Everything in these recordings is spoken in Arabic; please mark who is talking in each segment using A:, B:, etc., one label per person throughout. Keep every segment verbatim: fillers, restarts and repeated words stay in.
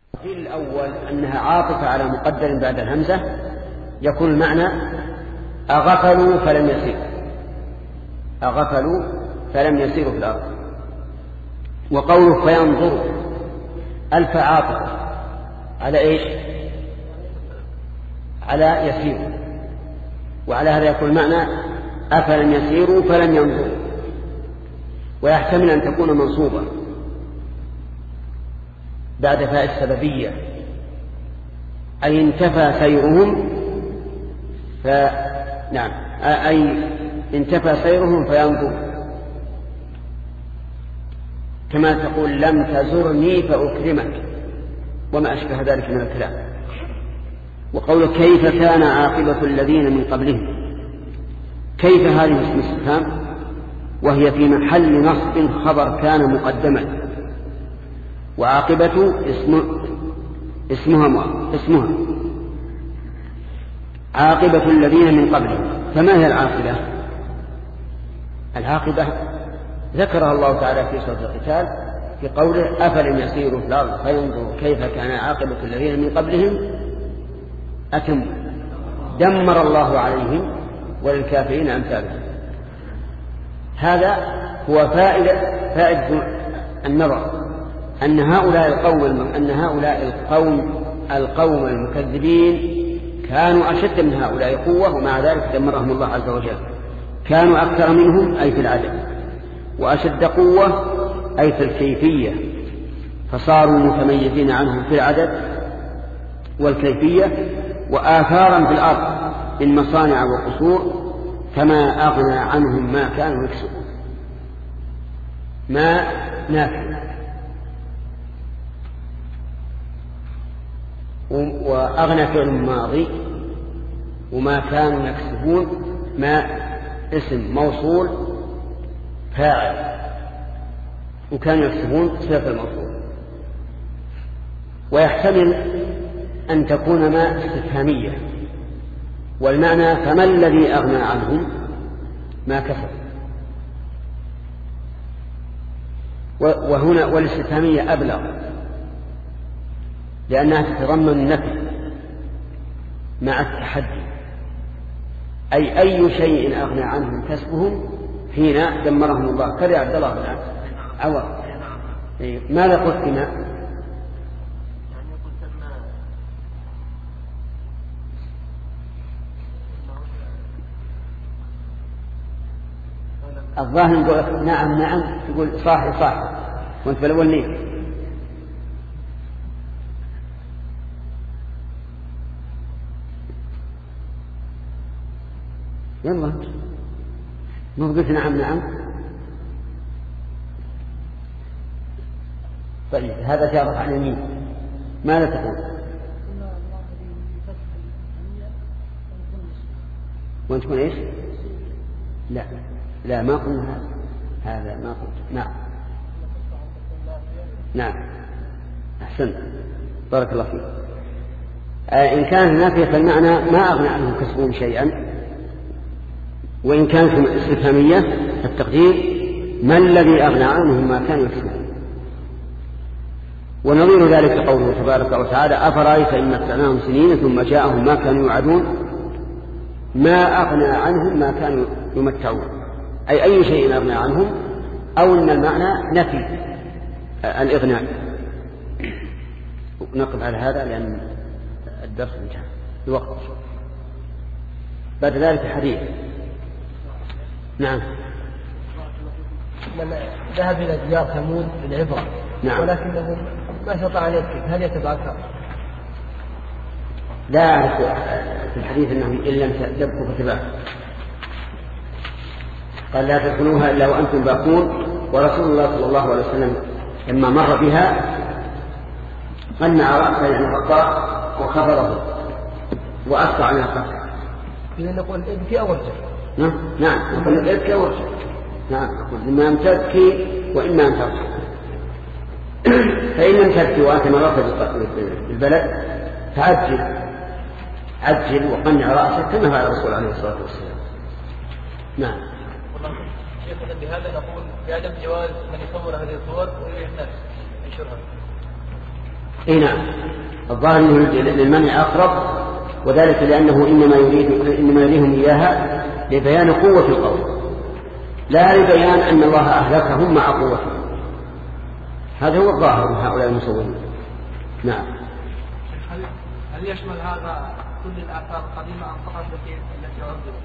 A: في الأول أنها عاطفة على مقدر بعد الهمزة يكون المعنى أغفلوا فلم يسيروا أغفلوا فلم يسيروا في الأرض. وقوله فينظروا ألف عاطفة على إيش؟ على يسيروا، وعلى هذا يكون المعنى أفلم يسيروا فلم ينظروا، ويحتمل أن تكون منصوبة بعد فاء السببية، أي انتفى سيرهم ف... نعم أي انتفى سيرهم فينظروا، كما تقول لم تزرني فأكرمك وما أشبه ذلك من الكلام. وقول كيف كان عاقبة الذين من قبلهم، كيف هذه اسم استفهام وهي في محل نصب خبر كان مقدما، وعاقبة اسم اسمها اسمها عاقبة الذين من قبلهم. فما هي العاقبة؟ العاقبة ذكرها الله تعالى في سورة القتال في قوله أفلم يسيروا في الأرض فينظروا كيف كان عاقبة الذين من قبلهم أتم دمر الله عليهم وللكافرين أمثالهم. هذا هو فائدة فائدة النظر أن هؤلاء القوم أن هؤلاء القوم القوم المكذبين كانوا أشد من هؤلاء قوة، ومع ذلك دمرهم الله عز وجل. كانوا أكثر منهم أي في العدد، وأشد قوة أي في الكيفية، فصاروا متميزين عنهم في العدد والكيفية، وآثارا في الأرض من مصانع وقصور، كما أغنى عنهم ما كانوا يكسبون. ما نافع، وأغنى فعل ماضي، وما كانوا يكسبون ما اسم موصول فاعل، وكانوا يكسبون صفة الموصول. ويحتمل أن تكون ما استفهامية، والمعنى فما الذي أغنى عنهم ما كسب. وهنا والاستفهامية أبلغ لأنها تتضمن النفي مع التحدي، أي أي شيء أغنى عنهم كسبهم حين دمرهم الله. كذا عبد الله بن عوض ماذا قلت بنا؟ الظاهر يقول نعم نعم، يقول صاحي صاحي وانت بالأول ليه؟ يلا ما قلت نعم نعم. طيب هذا جارت عن يمين، ماذا تقول؟ وانت تكون ايش؟ لا لا ما قلنا هذا، هذا ما قلت. نعم نعم أحسنت بارك الله فيك. آه إن كانت نافية فالمعنى ما أغنى عنهم كسبهم شيئا، وإن كانت استفهامية التقدير ما الذي أغنى عنهم ما كانوا يكسبون. ونظير ذلك قوله تبارك وتعالى أفرأيت إن متعناهم سنين ثم جاءهم ما كانوا يوعدون ما أغنى عنهم ما كانوا يمتعون، أي أي شيء أغنى عنهم، أو أن المعنى نفي الإغناء. نقف على هذا لأن الدرس انتهى الوقت. بعد ذلك حديث. نعم
B: من ذهب إلى ديار ثمود للعبرة،
A: نعم.
B: ولكنه ما استطاع أن يكتب، هل يتبع الكرم؟
A: لا أعرف في الحديث أنه إن لم تبقوا فتبعوا، قال لا تدخلوها إلا وأنتم باقون. ورسول الله صلى الله عليه وسلم لما مر بها قنع رأسه يعني غطاه وخفضه وأسرع عن القتل.
B: إذا نقول ابكي أو ارجع.
A: نعم نعم نقول ابكي أو ارجع. نعم إما أن تبكي وإما أن ترجع. فإن لم تبكي وأنت مررت بالبلد فعجل عجل وقنع رأسك كما فعل الرسول عليه الصلاة والسلام. نعم.
B: شيخنا بهذا نقول بعدم جواز من يصور هذه الصور ويريد الناس ينشرها.
A: اي نعم، الظاهر انه للمنع اقرب، وذلك لانه انما يريد انما يريهم اياها لبيان قوه القول، لا لبيان ان الله اهلكهم مع قوتهم. هذا هو الظاهر من هؤلاء المصورين. نعم.
B: هل يشمل هذا كل الآثار القديمة أم فقط التي عرضت؟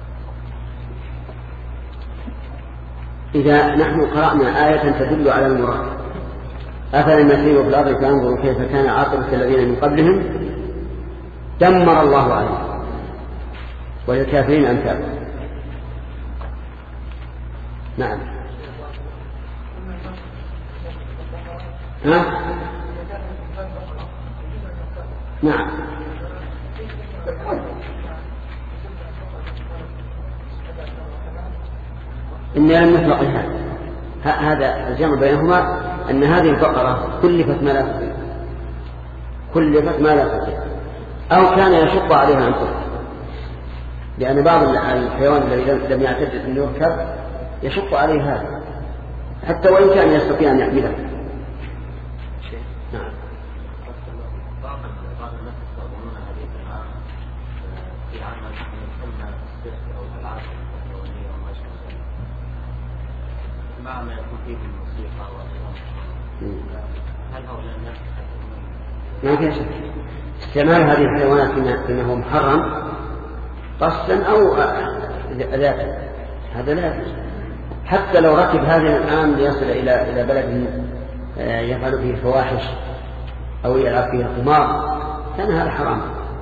A: إذا نحن قرأنا آية تدل على المراد، أفلم يسيروا في الأرض فينظروا كيف كان عاقبة الذين من قبلهم دمر الله عليهم وللكافرين أمثالهم. نعم. ها؟ نعم. إن لم نطلق هذا هذا الجمع بينهما أن هذه البقرة كلفت ما لا تطيق، كلفت ما لا تطيق، أو كان يشق عليها أن تطيق، لأن بعض الحيوان الذي لم يعتد أن يركب يشق عليه هذا حتى وإن كان يستطيع أن يحمله. نعم.
C: ما يكون فيه الموسيقى والأغاني، هل هؤلاء الناس
A: ما في شك استعمال هذه الحيوانات فيما هو محرم قصدا أو ذاتا، هذا لا يجوز. حتى لو ركب هذا الآن ليصل إلى إلى بلد يفعل فيه الفواحش أو يلعب فيه القمار كان هذا حرام.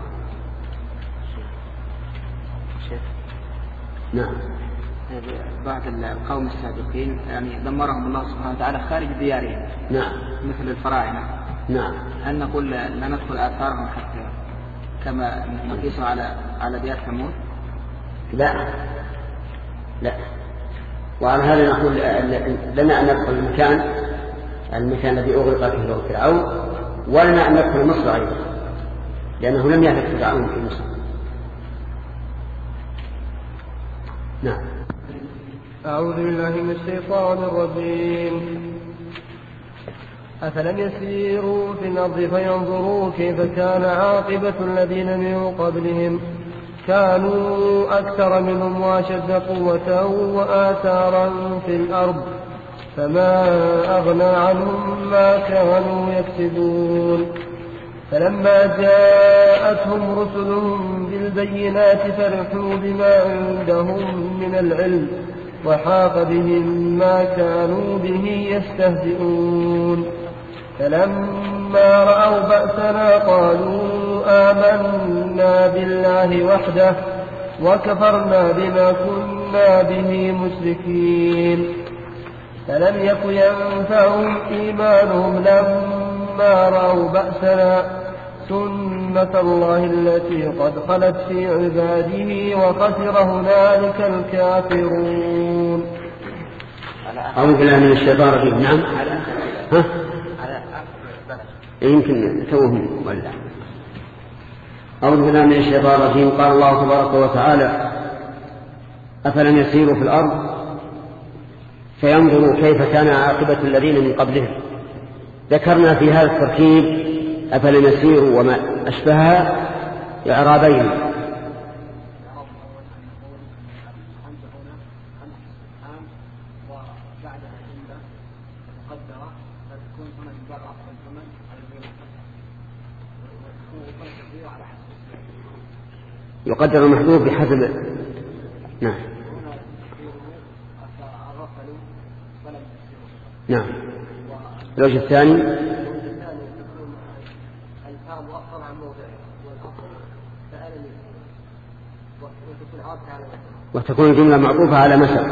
A: نعم.
B: بعض القوم السابقين يعني دمرهم الله سبحانه وتعالى خارج ديارهم.
A: نعم.
B: مثل الفراعنة.
A: نعم.
B: هل نقول لا ندخل آثارهم حتى كما نقيس على على ديار ثمود؟
A: لا لا. وعلى هذا نقول لنا أن ندخل المكان المكان الذي أغرق فيه فرعون، ولنا أن ندخل مصر أيضا لأنه لم يهلك فرعون في مصر. نعم.
D: أعوذ بالله من الشيطان الرجيم. أفلم يسيروا في الأرض فينظروا كيف كان عاقبة الذين من قبلهم كانوا أكثر منهم وأشد قوة وآثارا في الأرض فما أغنى عنهم ما كانوا يكسبون. فلما جاءتهم رسلهم بالبينات فرحوا بما عندهم من العلم وحاق بهم ما كانوا به يستهزئون. فلما رأوا بأسنا قالوا آمنا بالله وحده وكفرنا بما كنا به مشركين. فلم يك ينفعهم إيمانهم لما رأوا بأسنا سنة الله التي قد خلت في عباده وخسر هنالك الكافرون.
A: أعوذ بالله من الشيطان الرجيم. نعم. ها؟ يمكن توهم ولا. أعوذ بالله من الشيطان الرجيم. قال الله تبارك وتعالى أفلم يسيروا في الأرض فينظروا كيف كان عاقبة الذين من قبلهم. ذكرنا في هذا التركيب أفلم يسيروا وما أشبهها إعرابين. يقدر المحذوف بحسب. نعم. نعم. الوجه الثاني وتكون الجملة معطوفة على مثل.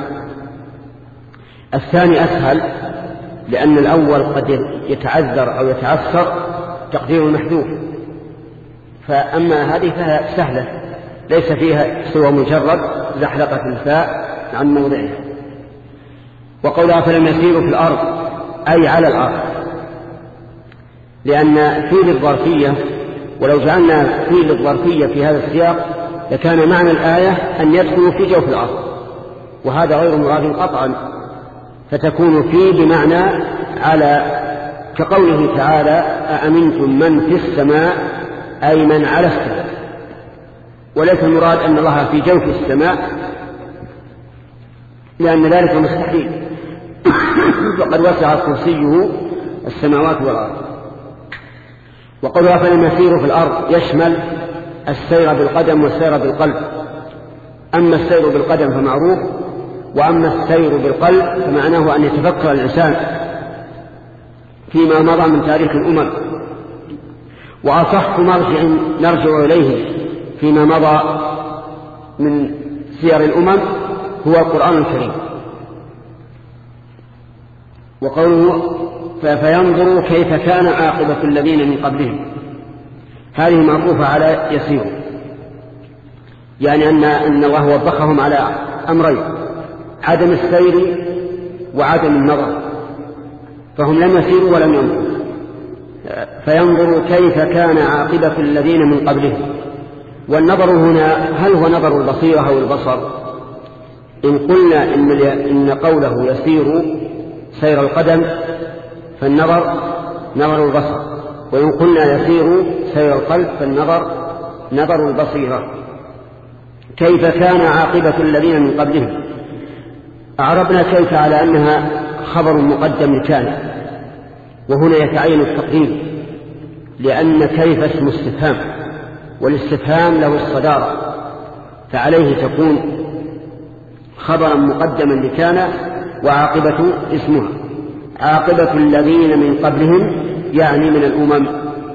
A: الثاني أسهل لأن الأول قد يتعذر أو يتعثر تقدير المحذوف، فأما هذه فهي سهلة ليس فيها سوى مجرد زحلقة الفاء عن موضعها. وقولها فلم يسيروا في الأرض أي على الأرض، لأن فيه الظرفية، ولو جعلنا فيه الظرفية في هذا السياق لكان معنى الآية أن يدخلوا في جوف الأرض، وهذا غير مراد قطعا، فتكون فيه بمعنى على كقوله تعالى أأمنتم من في السماء أي من على السماء، وليس المراد أن الله في جوف السماء لأن ذلك مستحيل وقد وسع كرسيه السماوات والأرض. وقوله أفلم يسيروا في الأرض يشمل السير بالقدم والسير بالقلب. أما السير بالقدم فمعروف، وأما السير بالقلب فمعناه أن يتفكر الإنسان فيما مضى من تاريخ الأمم. وأصح مرجع نرجع إليه فيما مضى من سير الأمم هو القرآن الكريم. وقوله فينظروا كيف كان عاقبة الذين من قبلهم، هذه معطوفة على يسيروا، يعني أن, أن الله وبخهم على أمرين: عدم السير وعدم النظر، فهم لم يسيروا ولم ينظروا. فينظروا كيف كان عاقبة الذين من قبلهم. والنظر هنا هل هو نظر البصيرة أو البصر؟ إن قلنا إن, إن قوله يسير سير القدم فالنظر نظر البصر، وإن قلنا يسير سير القلب فالنظر نظر البصيرة. كيف كان عاقبة الذين من قبلهم، أعربنا كيف على أنها خبر مقدم لكان، وهنا يتعين التقديم لأن كيف اسم استفهام، والاستفهام له الصدارة، فعليه تكون خبرا مقدما لكان وعاقبة اسمها. عاقبة الذين من قبلهم يعني من الأمم.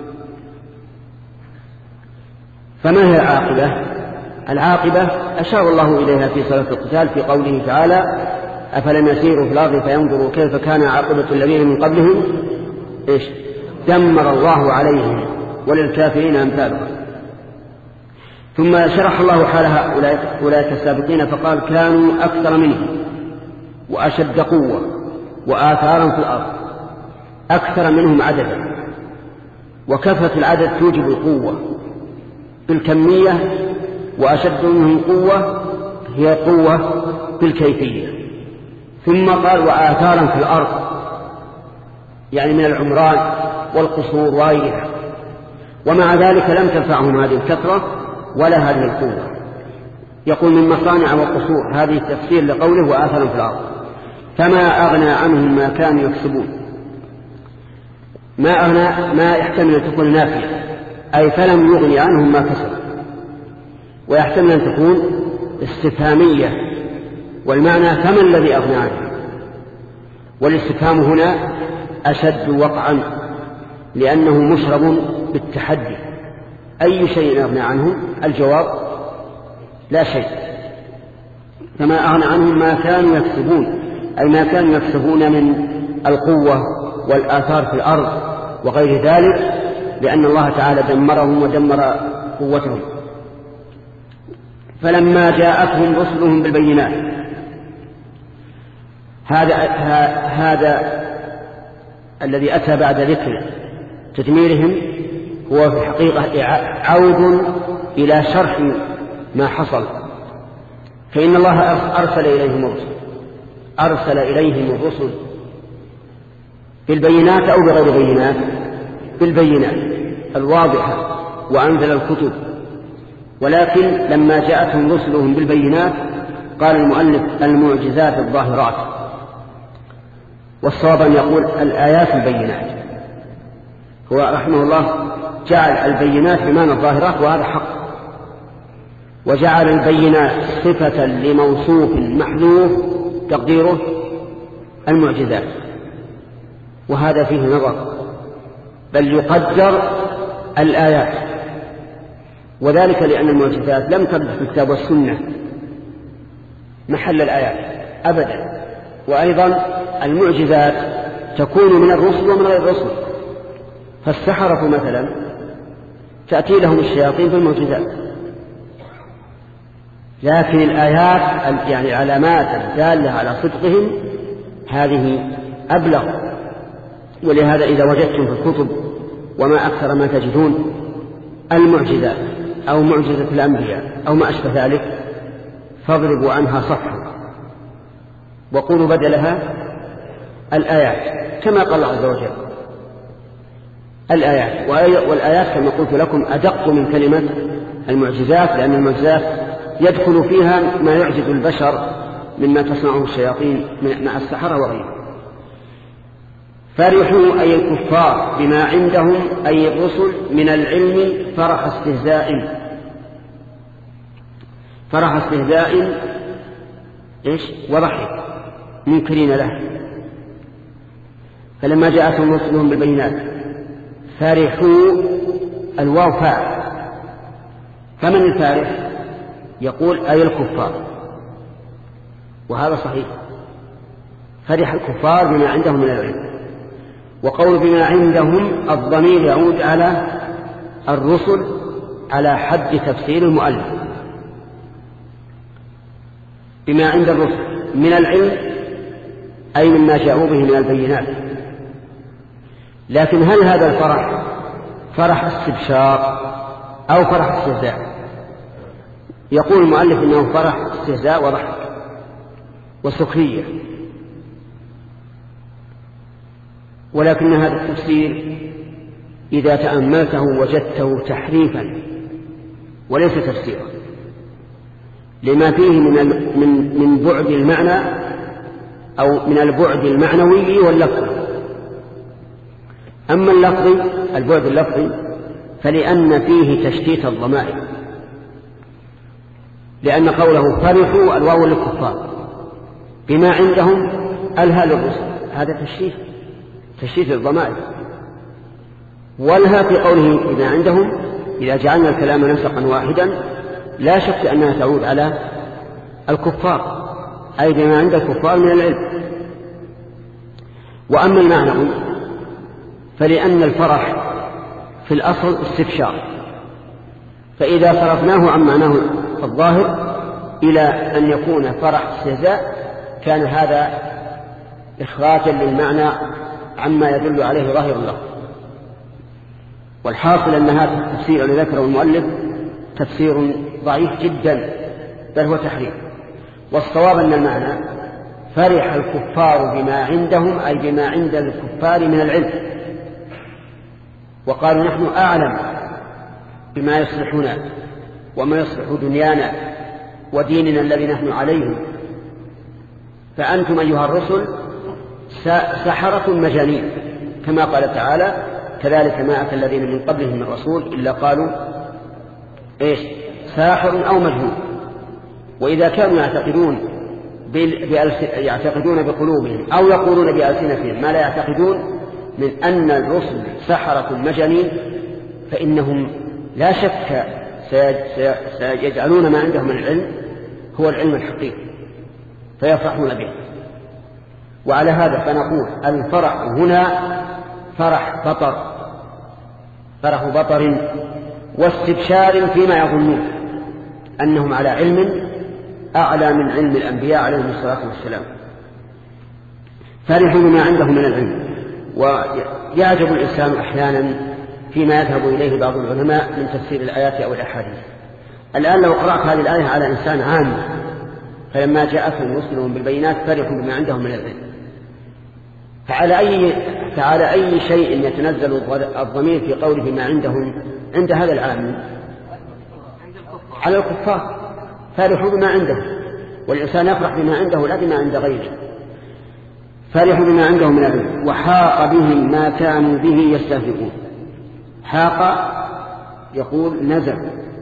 A: فما هي العاقبة؟ العاقبة أشار الله إليها في صلاة القتال في قوله تعالى أفلم يسيروا في الأرض فينظروا كيف كان عاقبة الذين من قبلهم إيش؟ دمر الله عليهم وللكافرين أمثالهم. ثم شرح الله حال هؤلاء أولئك السابقين فقال كانوا أكثر منهم وأشد قوة وآثارا في الأرض. أكثر منهم عددا، وكثرة العدد توجب القوة بالكمية، وأشد منهم قوة هي قوة بالكيفية. ثم قال وآثارا في الأرض، يعني من العمران والقصور وغيرها، ومع ذلك لم تنفعهم هذه الكثرة ولا هذه القوة. يقول من مصانع وقصور، هذه التفسير لقوله وآثارا في الأرض. فما أغنى عنهم ما كانوا يكسبون. ما أغنى ما يحتمل أن تكون نافية، أي فلم يغني عنهم ما كسبوا، ويحتمل أن تكون استفهامية، والمعنى فما الذي أغنى عنهم. والاستفهام هنا أشد وقعا لأنه مشرب بالتحدي. أي شيء أغنى عنهم؟ الجواب لا شيء. فما أغنى عنهم ما كانوا يكسبون، أي ما كانوا يكسبون من القوة والآثار في الأرض وغير ذلك، لأن الله تعالى دمرهم ودمر قوتهم. فلما جاءتهم رسلهم بالبينات، هذا هذا الذي أتى بعد ذكر تدميرهم هو في الحقيقة عود إلى شرح ما حصل. فإن الله أرسل إليهم الرسل أرسل إليهم الرسل بالبينات أو بغير بينات؟ بالبينات الواضحة، وأنزل الكتب. ولكن لما جاءتهم رسلهم بالبينات قال المؤلف المعجزات الظاهرات، والصواب أن يقول الآيات البينات. هو رحمه الله جعل البينات بمعنى الظاهرات، وهذا حق، وجعل البينات صفة لموصوف محذوف تقديره المعجزات، وهذا فيه نظر، بل يقدر الآيات، وذلك لأن المعجزات لم ترد في الكتاب والسنة محل الآيات أبدا. وأيضا المعجزات تكون من الرسل ومن غير الرسل، فالسحرة مثلا تأتي لهم الشياطين بالمعجزات، لكن الآيات يعني العلامات الدالة على صدقهم هذه أبلغ. ولهذا إذا وجدتم في الكتب وما أكثر ما تجدون المعجزات أو معجزة الأنبياء أو ما أشبه ذلك فاضربوا عنها صفحا وقولوا بدلها الآيات، كما قال الله عز وجل الآيات. والآيات كما قلت لكم أدق من كلمة المعجزات، لأن المعجزات يدخل فيها ما يعجز البشر مما تصنعه الشياطين مع السحرة وغيره. فرحوا أي الكفار بما عندهم أي الرسل من العلم فرح استهزاء فرح استهزاء إيش وضحك منكرين له. فلما جاءتهم رسلهم بالبينات فرحوا الواو فاعل، فمن الفارح؟ يقول أي الكفار، وهذا صحيح. فرح الكفار بما عندهم من العلم. وقول بما عندهم الضمير يعود على الرسل على حد تفسير المؤلف. بما عند الرسل من العلم أي مما جاءوا به من البينات. لكن هل هذا الفرح فرح استبشار أو فرح استهزاء؟ يقول المؤلف إنه فرح استهزاء وضحك وسخرية، ولكن هذا التفسير إذا تأملته وجدته تحريفا وليس تفسيرا، لما فيه من من من بعد المعنى أو من البعد المعنوي واللفظي. أما اللفظي البعد اللفظي فلأن فيه تشتيت الضمائر، لأن قوله فرحوا الواو للكفار بما عندهم ألها للرسل، هذا تشتيت تشتيت الضمائر. والها في قوله بما عندهم إذا جعلنا الكلام نسقا واحدا لا شك أنها تعود على الكفار، أي بما عند الكفار من العلم. وأما المعنى فلأن الفرح في الأصل استبشار، فإذا صرفناه عن معناه الظاهر إلى أن يكون فرح استهزاء كان هذا إخراجا للمعنى عما يدل عليه ظاهر الله. والحاصل أن هذا التفسير الذي ذكره المؤلف تفسير ضعيف جدا، بل هو تحريف. والصواب أن المعنى فرح الكفار بما عندهم أي بما عند الكفار من العلم، وقالوا نحن أعلم بما يصلحنا وما يصلح دنيانا وديننا الذي نحن عليه، فأنتم أيها الرسل سحرة مجانين، كما قال تعالى كذلك ما أتى الذين من قبلهم من رسول إلا قالوا إيش ساحر أو مجنون. وإذا كانوا يعتقدون يعتقدون بقلوبهم أو يقولون بألسنتهم ما لا يعتقدون من أن الرسل سحرة مجانين، فإنهم لا شك سيجعلون ما عندهم من العلم هو العلم الحقيقي فيفرحون به. وعلى هذا فنقول الفرح هنا فرح بطر فرح بطر واستبشار فيما يظنون أنهم على علم أعلى من علم الأنبياء عليهم الصلاة والسلام. فرحوا بما عندهم من العلم. ويعجب الإنسان أحيانا فيما يذهب إليه بعض العلماء من تفسير الآيات أو الأحاديث. الآن لو قرأت هذه الآية على إنسان عام فلما جاءتهم رسلهم بالبينات فرحوا بما عندهم من العلم، فعلى أي, فعلى أي شيء يتنزل الضمير في قوله بما عندهم عند هذا العام؟ على الكفار. فرحوا بما عندهم، والإنسان يفرح بما عنده لا بما عند غيره. فرحوا بما عندهم من العلم وحاق بهم ما كانوا به يستهزئون. حاق يقول نزل،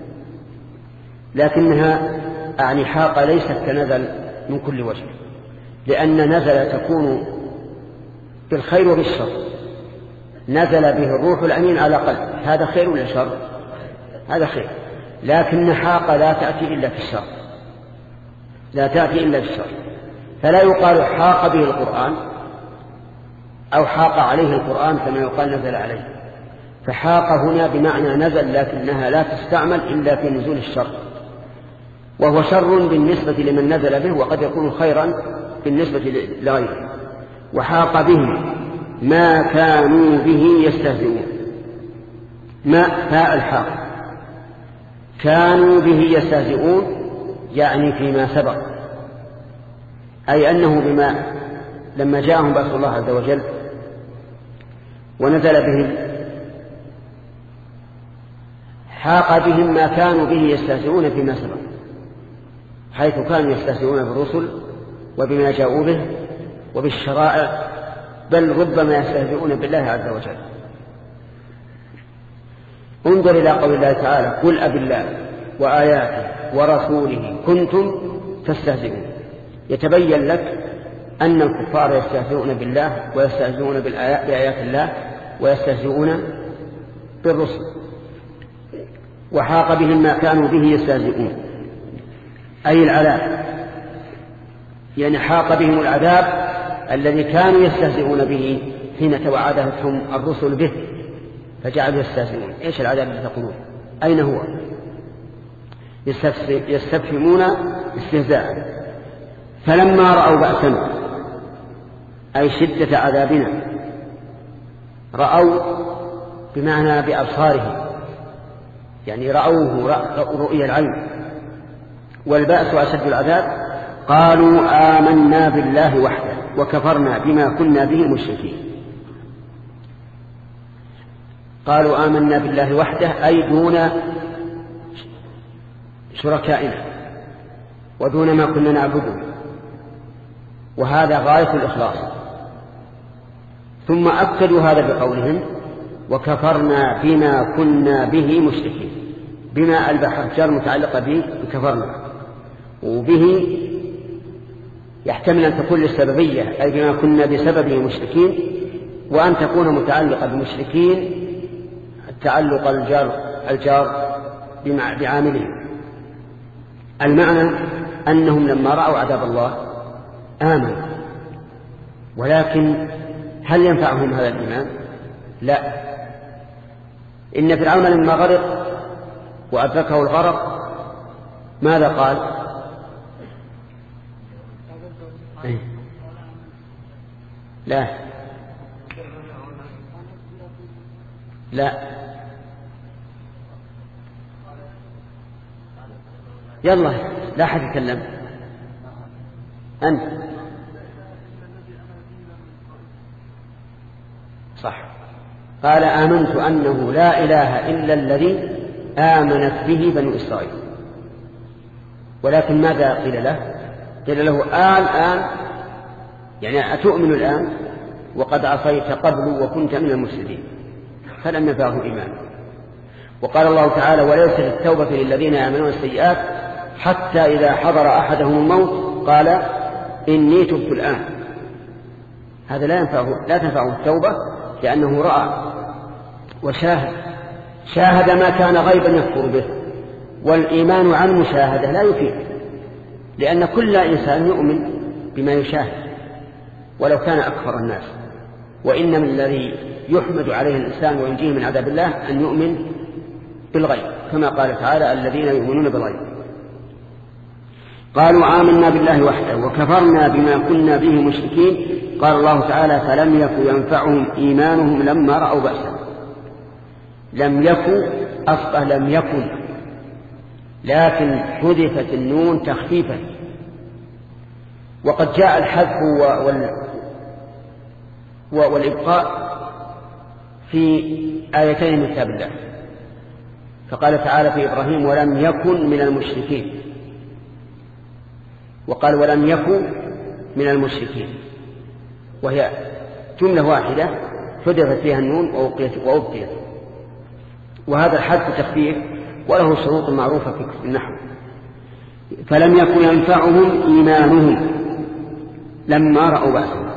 A: لكنها أعني حاق ليست كنزل من كل وجه، لأن نزل تكون بالخير وبالشر. نزل به الروح الأمين على قلب، هذا خير ولا شر؟ هذا خير. لكن حاق لا تأتي إلا في الشر، لا تأتي إلا في الشر. فلا يقال حاق به القرآن أو حاق عليه القرآن كما يقال نزل عليه. فحاق هنا بمعنى نزل، لكنها لا تستعمل إلا في نزول الشر، وهو شر بالنسبة لمن نزل به وقد يكون خيرا بالنسبة لغيره. وحاق بهم ما كانوا به يستهزئون. ما فاء الحاق كانوا به يستهزئون يعني فيما سبق، أي أنه بما لما جاءهم بأس الله عز وجل ونزل بهم حاق بهم ما كانوا به يستهزئون فيما سبق، حيث كانوا يستهزئون بالرسل وبما جاءوا به وبالشرائع، بل ربما يستهزئون بالله عز وجل. انظر إلى قول الله تعالى: قل أبالله وآياته ورسوله كنتم تستهزئون. يتبين لك أن الكفار يستهزئون بالله ويستهزئون بآيات الله ويستهزئون بالرسل. وحاق بهم ما كانوا به يستهزئون أي العذاب، يعني حاق بهم العذاب الذي كانوا يستهزئون به حين توعدتهم الرسل به فجعلوا يستهزئون. ايش العذاب الذي تقولون؟ اين هو؟ يستفهمون استهزاء. فلما رأوا بأسنا أي شدة عذابنا، رأوا بمعنى بأبصارهم، يعني رأوه رؤية العين، والبأس أشد العذاب. قالوا آمنا بالله وحده وكفرنا بما كنا به مشركين. قالوا آمنا بالله وحده أي دون شركائنا ودون ما كنا نعبده، وهذا غاية الإخلاص. ثم أكدوا هذا بقولهم: وكفرنا بما كنا به مشركين. بما البحر جار متعلقة به بكفرنا، وبه يحتمل أن تكون للسببية أي بما كنا بسببه مشركين، وأن تكون متعلقة بمشركين تعلق الجار, الجار بعاملهم. المعنى أنهم لما رأوا عذاب الله آمنوا، ولكن هل ينفعهم هذا الإيمان؟ لا. إن فرعون لما غرق وأدركه الغرق ماذا قال؟ إيه؟ لا لا يلا لا أحد يتكلم. أنت صح. قال آمنت أنه لا إله إلا الذي آمنت به بنو إسرائيل. ولكن ماذا قيل له؟ قيل له آل آن، يعني أتؤمن الآن وقد عصيت قبل وكنت من المفسدين، فلم ينفعه إيمان. وقال الله تعالى: وليست التوبة للذين يعملون السيئات حتى إذا حضر أحدهم الموت قال إني تبت الآن. هذا لا ينفعه، لا تنفعه التوبة، لأنه رأى وشاهد، شاهد ما كان غيبا يكفر به. والإيمان عن مشاهدة لا يفيد، لأن كل إنسان يؤمن بما يشاهد ولو كان أكثر الناس. وإنما الذي يحمد عليه الإنسان وينجيه من عذاب الله أن يؤمن بالغيب، كما قال تعالى: الذين يؤمنون بالغيب. قالوا آمنا بالله وحده وكفرنا بما كنا به مشركين. قال الله تعالى: فلم يكن ينفعهم إيمانهم لما رأوا بأسنا. لم يكن أصله لم يكن، لكن حذفت النون تخفيفا. وقد جاء الحذف والإبقاء في آيتين من كتاب الله. فقال تعالى في إبراهيم: ولم يكن من المشركين، وقال: ولم يكن من المشركين، وهي جملة واحدة حذفت فيها النون وأبقيت. وهذا الحذف تخفيف وله شروط معروفة في النحو. فلم يكن ينفعهم إيمانهم لما رأوا بأسنا.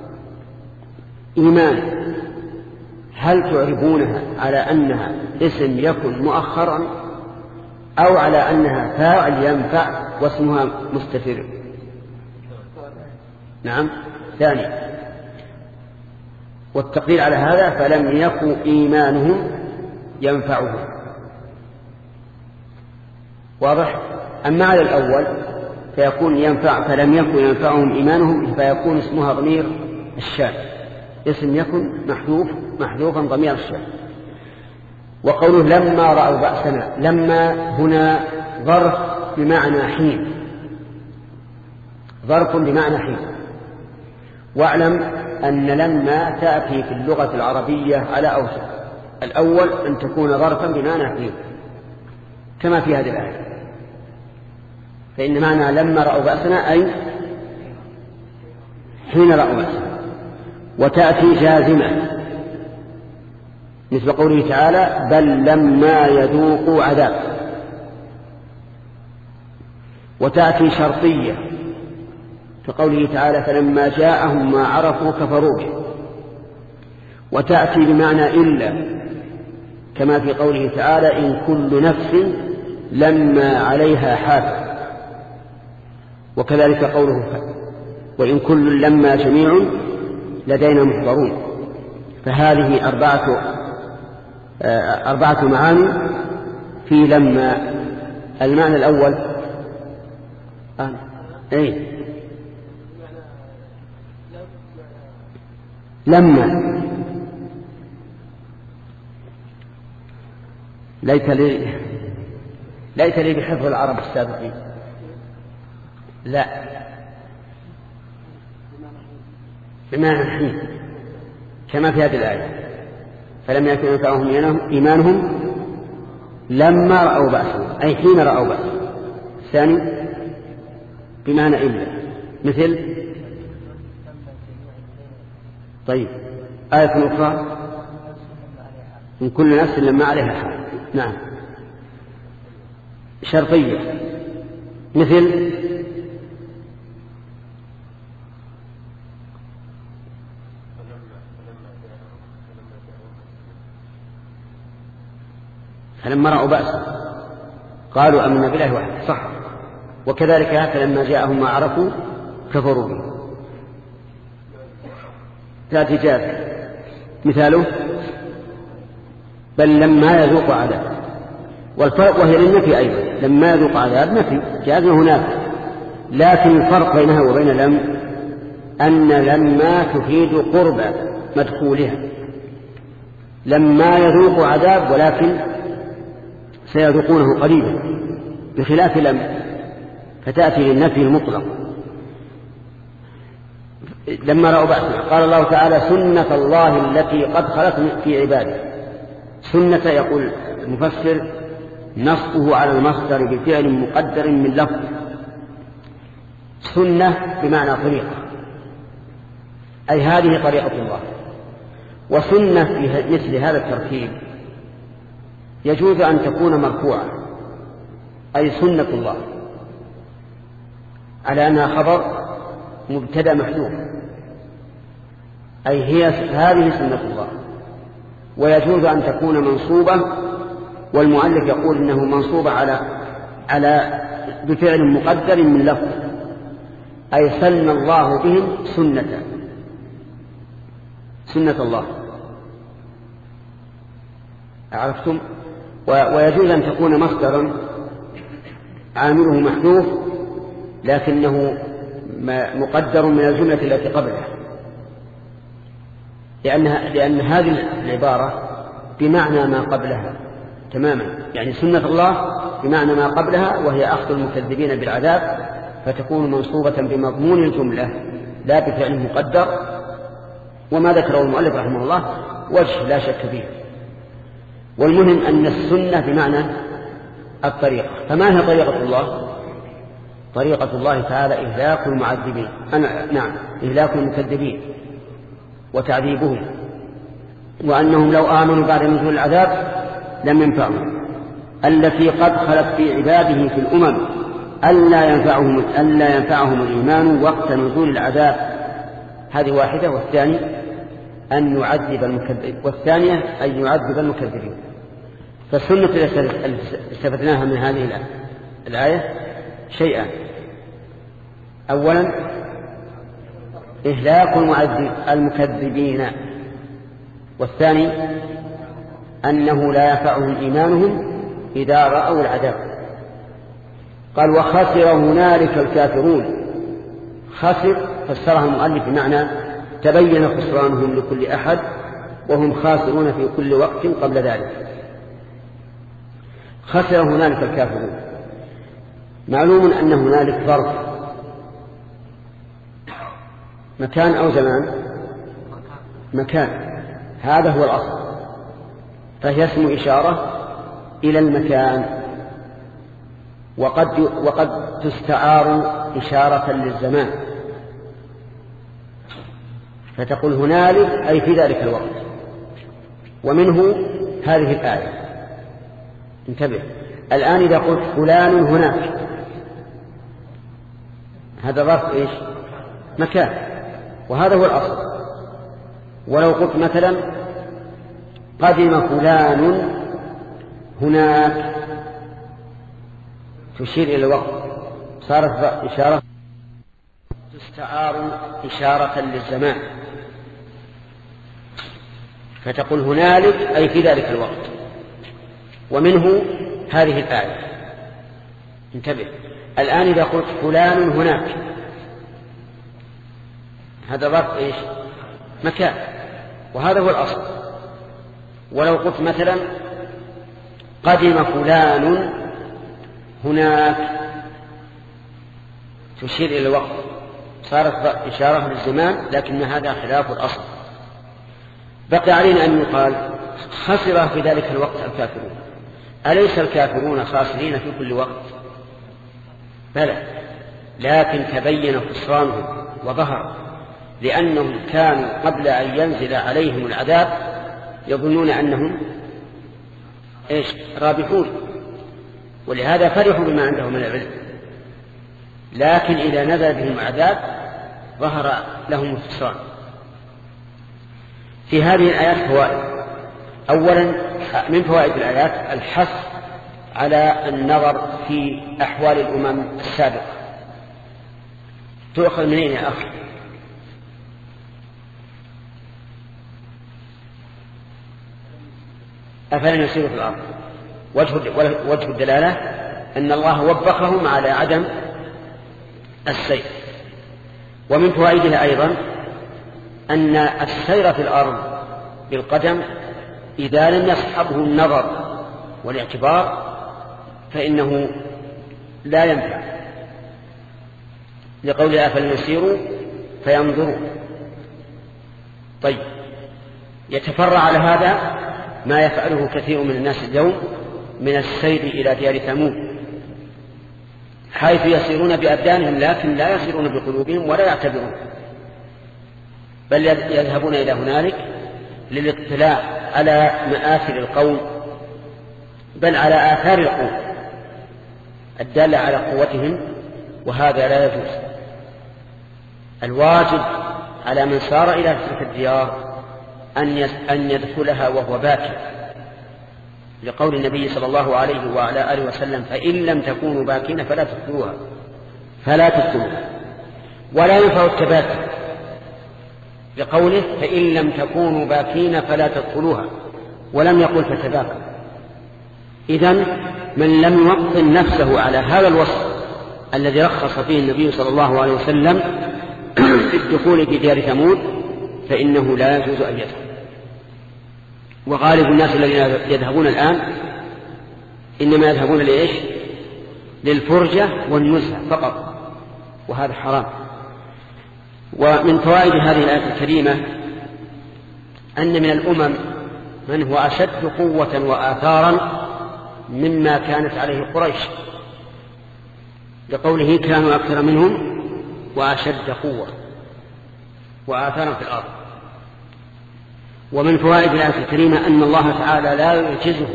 A: إيمان هل تعربونها على أنها اسم يكن مؤخرا أو على أنها فاعل ينفع واسمها مستتر؟ نعم ثاني. والتقدير على هذا: فلم يكن إيمانهم ينفعهم. واضح؟ أما على الأول فيكون ينفع فلم يكن ينفعهم إيمانهم، فيكون اسمها ضمير الشان، اسم يكن محذوف محذوفا ضمير الشان. وقوله لما رأوا بأسنا، لما هنا ظرف بمعنى حين، ظرف بمعنى حين. واعلم أن لما تأتي في اللغة العربية على أوجه: الأول أن تكون ظرفا بمعنى حين، كما في هذه الآية. فإن معنى لما رأوا بأسنا أي حين رأوا بأسنا. وتأتي جازمة مثل قوله تعالى بل لما يذوقوا عذاب. وتأتي شرطية كقوله تعالى فلما جاءهم ما عرفوا كفروا به. وتأتي بمعنى إلا كما في قوله تعالى إن كل نفس لما عليها حافظ. وكذلك قوله وإن كل لما جميع لدينا محضرون. فهذه أربعة أربعة معاني في لما. المعنى الأول آه. أي لما ليت لي ليت لي بحفظ العرب السابقين. لا بمعنى الحين كما في هذه الآية فلم يكن ينفعهم إيمانهم لما رأوا بأسهم أي حين رأوا بأسهم. الثاني بمعنى إلا مثل طيب آية أخرى من كل نفس لما عليها حال. نعم شرطية مثل فلما رأوا بأسا قالوا آمنا بالله وحده صح. وكذلك هكذا لما جاءهم ما عرفوا كفروا به. تأتي جاز مثاله بل لما يذوق عذاب. والفرق وهي للنفي أيضا لما يذوق عذاب نفي جاز هناك. لكن الفرق بينها وبين لم أن لما تفيد قرب مدخولها. لما يذوق عذاب ولكن سيذوقونه قريبا بخلاف لم فتأتي للنفي المطلق. لما رأوا بأسنا قال الله تعالى سنة الله التي قد خلت في عباده. سنة يقول المفسر نصبه على المصدر بفعل مقدر من لفظ. سنة بمعنى طريقة أي هذه طريقة الله. وسنة في مثل هذا التركيب يجوز أن تكون مرفوعة أي سنة الله على أنها خبر مبتدأ محذوف أي هي هذه سنة الله. ويجوز أن تكون منصوبة والمؤلف يقول إنه منصوبة على على بفعل مقدر من لفظ أي سن الله بهم سنة سنة الله. عرفتم؟ ويجوز أن تكون مصدرا عامله محذوف لكنه مقدر من الجملة التي قبلها لأنها لأن هذه العبارة بمعنى ما قبلها تماما. يعني سنة الله بمعنى ما قبلها وهي أخذ المكذبين بالعذاب فتكون منصوبة بمضمون الجملة لا بفعل مقدر. وما ذكره المؤلف رحمه الله وجه لا شك فيه. والمهم أن السنة بمعنى الطريقة. فما هي طريقة الله؟ طريقة الله تعالى إهلاك المعذبين أنا نعم إهلاك المكذبين وتعذيبهم وأنهم لو آمنوا بعد نزول العذاب لم ينفعهم. التي قد خلت في عباده في الأمم ألا ينفعهم, ألا ينفعهم الإيمان وقت نزول العذاب. هذه واحدة. والثاني أن يعذب المكذب والثانية أن يعذب المكذبين. فالسنة التي استفدناها من هذه الآية شيئا. أولا إهلاك المكذبين. والثاني أنه لا ينفعهم إيمانهم إذا رأوا العذاب. قال وخسر هنالك الكافرون. خسر فسرها المؤلف بمعنى تبين خسرانهم لكل أحد وهم خاسرون في كل وقت قبل ذلك. خسر هنالك الكافرون. معلوم أن هنالك ظرف مكان أو زمان. مكان هذا هو الأصل فهي اسم إشارة إلى المكان وقد, وقد تستعار إشارة للزمان، فتقول هنالك أي في ذلك الوقت. ومنه هذه الآية. انتبه الآن إذا قلت فلان هناك، هذا ظرف إيش؟ مكان، وهذا هو الأصل. ولو قلت مثلا قدم فلان هناك تشير إلى الوقت، صارت إشارة تستعار إشارة للزمان، فتقول هنالك أي في ذلك الوقت. ومنه هذه الآية. انتبه الآن إذا قلت فلان هناك، هذا ظرف إيش؟ مكان، وهذا هو الأصل. ولو قلت مثلا قدم فلان هناك تشير إلى الوقت، صارت إشارة للزمان، لكن هذا خلاف الأصل. بقي علينا أن يقال خسر في ذلك الوقت الكافرون. أليس الكافرون خاسرين في كل وقت؟ بلى، لكن تبين خسرانهم وظهر، لأنهم كانوا قبل أن ينزل عليهم العذاب يظنون أنهم إيش؟ رابحون، ولهذا فرحوا بما عندهم من العلم. لكن إذا نزل بهم العذاب ظهر لهم الخسران. في هذه الآيات فوائد. أولا من فوائد الآيات الحث على النظر في أحوال الأمم السابقة. تؤخذ منين يا أخي؟ أفلم يسيروا في الأرض. وجه الدلالة أن الله وبخهم على عدم السير. ومن فوائدها أيضا أن السير في الأرض بالقدم إذا لم يصحبه النظر والاعتبار فإنه لا ينفع، لقول أفلم يسيروا فينظروا. طيب، يتفرع على هذا ما يفعله كثير من الناس اليوم من السير إلى ديار ثمود، حيث يسيرون بأبدانهم لكن لا يسيرون بقلوبهم ولا يعتبرون، بل يذهبون إلى هنالك للاطلاع على مآثر القوم، بل على آثار القوم الدالة على قوتهم، وهذا لا يجوز. الواجب على من سار إلى تلك الديار أن يدخلها وهو باكٍ، لقول النبي صلى الله عليه وعلى آله وسلم فإن لم تكونوا باكين فلا تدخلوها فلا تدخلوها. ولا ينفع التباكي، لقوله فإن لم تكونوا باكين فلا تدخلوها، ولم يقل فتباكوا. إذن من لم يوطن نفسه على هذا الوصف الذي رخص فيه النبي صلى الله عليه وسلم في الدخول في ديار ثمود فإنه لا يجوز أن يدخل. وغالب الناس الذين يذهبون الآن إنما يذهبون لإيش؟ للفرجة والنزهة فقط، وهذا حرام. ومن فوائد هذه الآية الكريمة أن من الأمم من هو أشد قوة وآثارا مما كانت عليه قريش، لقوله كانوا أكثر منهم وأشد قوة وآثارا في الأرض. ومن فوائد الآية الكريمة أن الله تعالى لا يعجزه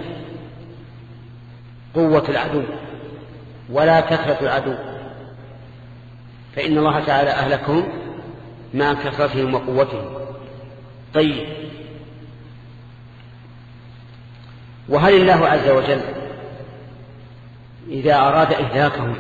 A: قوة العدو ولا كثرة العدو، فإن الله تعالى أهلكهم مع كثرتهم وقوتهم. طيب، وهل الله عز وجل إذا أراد إهلاكهم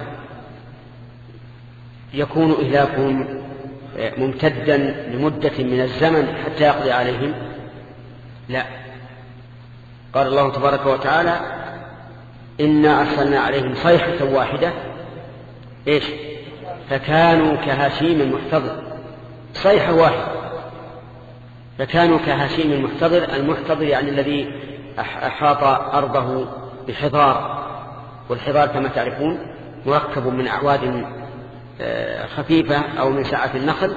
A: يكون إهلاكهم ممتدا لمدة من الزمن حتى يقضي عليهم؟ لا. قال الله تبارك وتعالى إنا أرسلنا عليهم صيحة واحدة إيش؟ فكانوا كهشيم المحتضر. صيحة واحدة فكانوا كهشيم المحتضر. المحتضر يعني الذي أحاط أرضه بحضار، والحضار كما تعرفون مركب من أعواد خفيفة أو من سعة النخل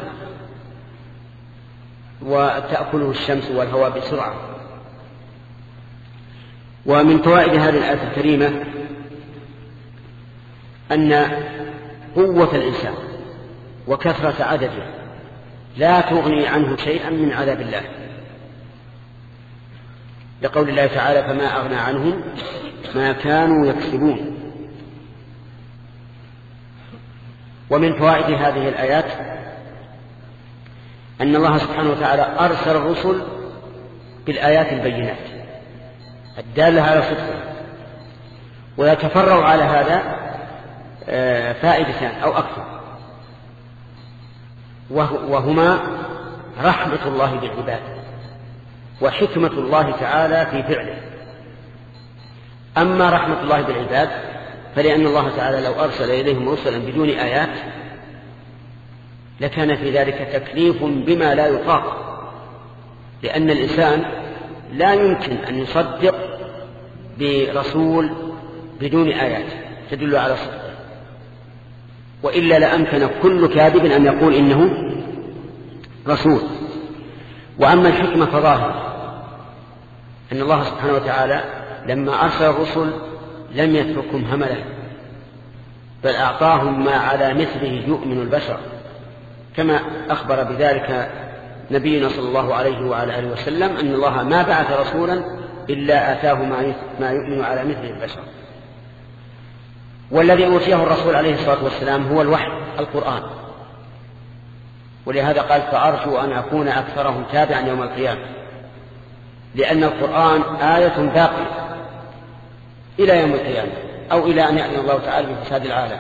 A: وتأكله الشمس والهواء بسرعة. ومن فوائد هذه الآية الكريمة أن قوة الإنسان وكثرة عدده لا تغني عنه شيئا من عذاب الله، لقول الله تعالى فما أغنى عنهم ما كانوا يكسبون. ومن فوائد هذه الآيات أن الله سبحانه وتعالى أرسل الرسل بالآيات البينات الدالة على صدقه، ويتفرع على هذا فائدتان أو أكثر، وهما رحمة الله بالعباد وحكمة الله تعالى في فعله. أما رحمة الله بالعباد فلأن الله تعالى لو أرسل إليهم رسلا بدون آيات لكان في ذلك تكليف بما لا يطاق، لأن الإنسان لا يمكن أن يصدق برسول بدون آيات تدل على صدقه، وإلا لأمكن كل كاذب أن يقول إنه رسول. وأما الحكمة فظاهرة أن الله سبحانه وتعالى لما أرسل الرسل لم يتركهم هملا، بل أعطاهم ما على مثله يؤمن البشر، كما أخبر بذلك نبينا صلى الله عليه وعلى آله وسلم أن الله ما بعث رسولا إلا آتاه ما يؤمن على مثله البشر. والذي أوتيه الرسول عليه الصلاة والسلام هو الوحي القرآن، ولهذا قال فأرجو أن أكون أكثرهم تابعا يوم القيامة، لأن القرآن آية باقية إلى يوم القيامة أو إلى أن يأتي الله تعالى بفساد العالم.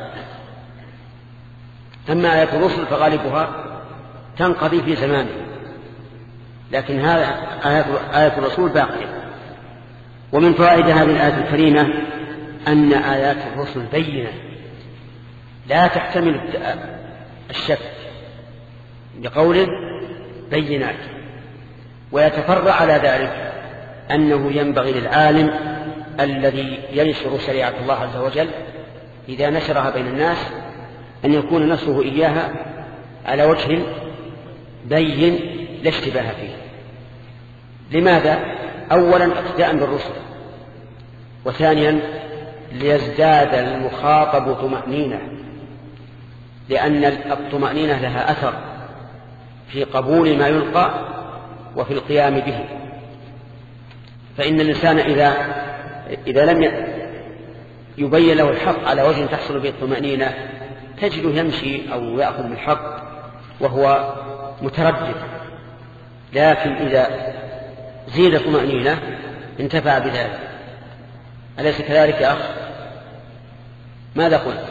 A: أما آية الرسل فغالبها تنقضي في زمانه، لكن هذا آية الرسول باقية. ومن فوائد هذه الآية الكريمة أن آيات الرسل بينة لا تحتمل الشك، بقوله بينات. ويتفرع على ذلك أنه ينبغي للعالم الذي ينشر شريعة الله عز وجل إذا نشرها بين الناس أن يكون نشره إياها على وجه بين لا اشتباه فيه. لماذا؟ أولا اقتداء بالرسل، وثانيا ليزداد المخاطب طمأنينة، لأن الطمأنينة لها أثر في قبول ما يلقى وفي القيام به. فإن الإنسان إذا إذا لم يبين له الحق على وجه تحصل به الطمأنينة تجده يمشي أو يأخذ بالحق وهو متردد، لكن إذا زيد طمأنينة انتفع بذلك. أليس كذلك يا أخ؟ ماذا قلت؟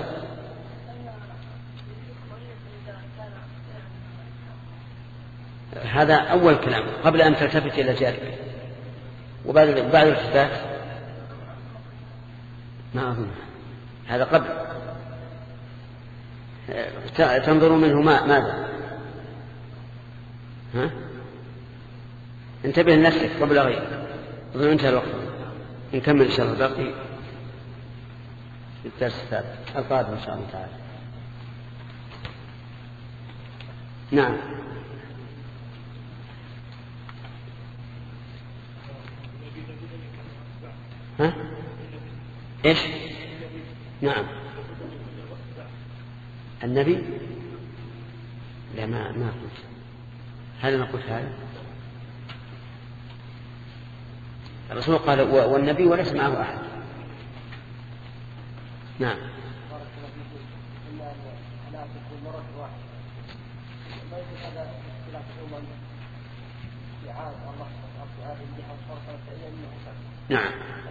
A: هذا أول كلام قبل أن تلتفت إلى ذلك، وبعد بعد الالتفات ما أظن هذا قبل تنظروا منه ما ماذا؟ ها؟ انتبه لنفسك قبل غير أظن انتهى الوقت. نكمل إن شاء الله باقي في الدرس القادم إن شاء الله تعالى. نعم. ها؟ إيش؟ نعم. النبي؟ لا ما ما قلت. هل أنا قلت هذا؟ الرسول قال والنبي وليس معه أحد. نعم. نعم.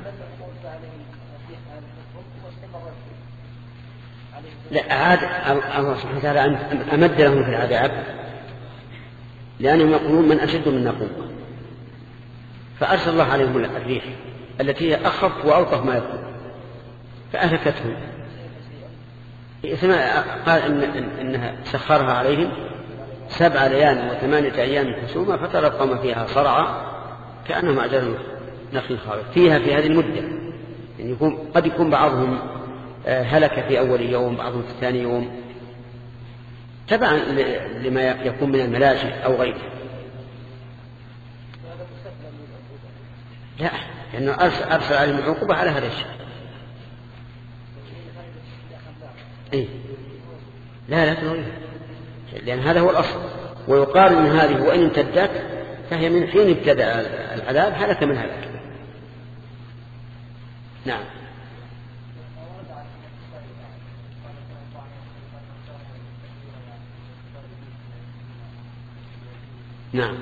A: لا عاد الله سبحانه وتعالى أمد لهم في العذاب لأنهم يقولون من أشد منا قوة، فأرسل الله عليهم الريح التي هي أخف وألطف ما يكون فأهلكتهم. قال إن إنها سخرها عليهم سبع ليال وثمانية أيام حسوما فترى القوم فيها صرعى كأنهم أعجاز نخل خاوية. فيها في هذه المدة يعني يكون قد يكون بعضهم هلك في أول يوم، بعضهم في ثاني يوم، تبعا لما يكون من الملاجئ أو غيره. لا لأنه أرسل عليهم العقوبة على هذا الشيء. إيه؟ لا لا تلغيها، لأن هذا هو الأصل. ويقال إن هذه وإن امتدت فهي من حين ابتدأ العذاب هلك من هلك. نعم. نعم.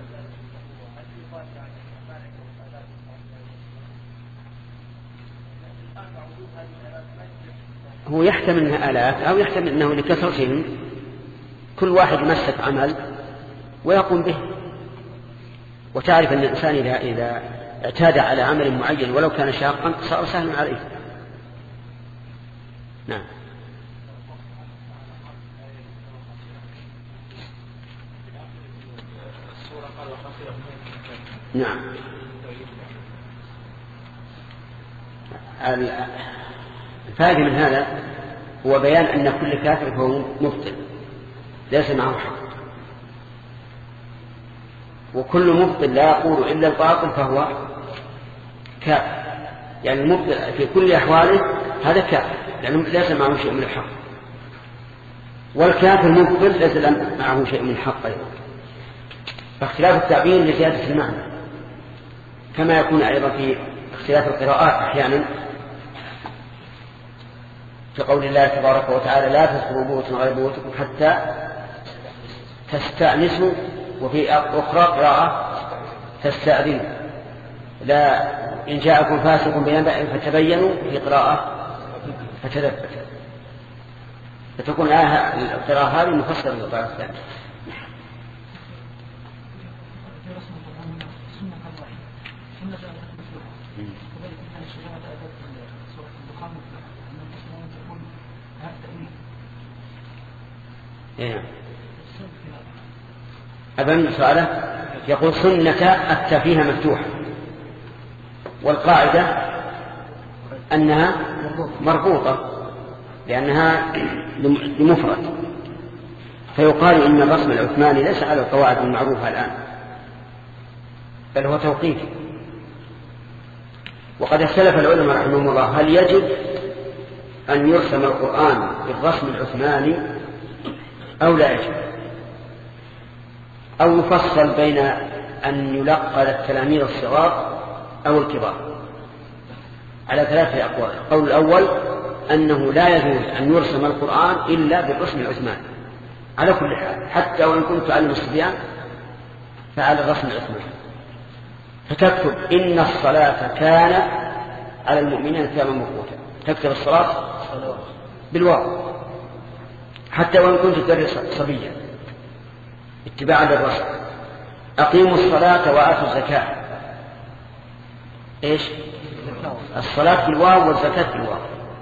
A: هو يحتمل أنها آلات أو يحتمل أنه لكثرتهم كل واحد يمسك عمل ويقوم به. وتعرف أن الإنسان إذا, إذا اعتاد على عمل معين ولو كان شاقا صار سهلا عليه. نعم. نعم. الفائدة من هذا هو بيان أن كل كافر فهو مبطل ليس معه حق، وكل مبطل لا يقول إلا الباطل فهو كافر. يعني المبطل في كل أحواله هذا كافر لأنه ليس معه شيء من الحق، والكافر مبطل ليس معه شيء من الحق أيضا. فاختلاف التعبير لزيادة المعنى، كما يكون أيضا في اختلاف القراءات أحيانا في قول الله تبارك وتعالى لا تذكروا بيوتا غير بيوتكم حتى تستأنسوا، وفي أخرى قراءة تستأذنوا. لا إن جاءكم فاسق بنبأ فتبينوا، في قراءة فتثبتوا. فتكون القراءة هذه مفسرة للقراءة الثانية. أبن سؤاله يقول سنة التفيه مفتوحة، والقاعدة أنها مربوطة لأنها لمفرد، فيقال إن الرسم العثماني ليس على القواعد المعروفة الآن بل هو توقيفي. وقد اختلف العلماء رحمهم الله هل يجب أن يرسم القرآن بالرسم العثماني أو لا يجب، أو يفصل بين أن يلقى للتلاميذ الصغار أو الكبار على ثلاثة أقوال. القول الأول أنه لا يجوز أن يرسم القرآن إلا بالرسم العثماني على كل حال، حتى وإن كنت تعلم الصبيان فعلى الرسم العثماني، فتكتب إن الصلاة كانت على المؤمنين كتابا موقوتا، تكتب الصلاة بالواو حتى وإن كنت تدرس صبيا اتباعا للرسم. أقيموا الصلاة وآتوا الزكاة، إيش؟ الصلاة بالواو والزكاة بالواو،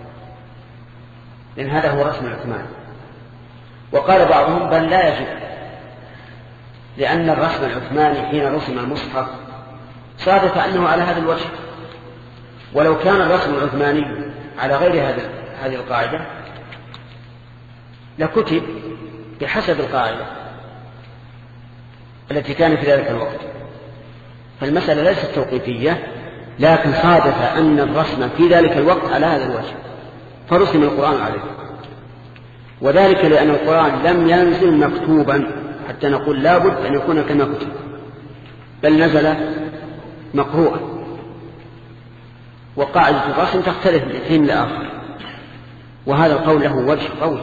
A: لأن هذا هو رسم العثماني. وقال بعضهم بل لا يجب، لأن الرسم العثماني حين رسم المصحف صادف أنه على هذا الوجه، ولو كان الرسم العثماني على غير هذا هذه القاعدة لكتب بحسب القاعدة التي كان في ذلك الوقت. فالمسألة ليست توقيفية، لكن صادف أن الرسم في ذلك الوقت على هذا الوجه فرسم القرآن عليه، وذلك لأن القرآن لم ينزل مكتوبا حتى نقول لابد أن يكون كما كتب، بل نزل مقروءا. وقاعدة الرسم تختلف من حين لآخر، وهذا القول له وجه قوي،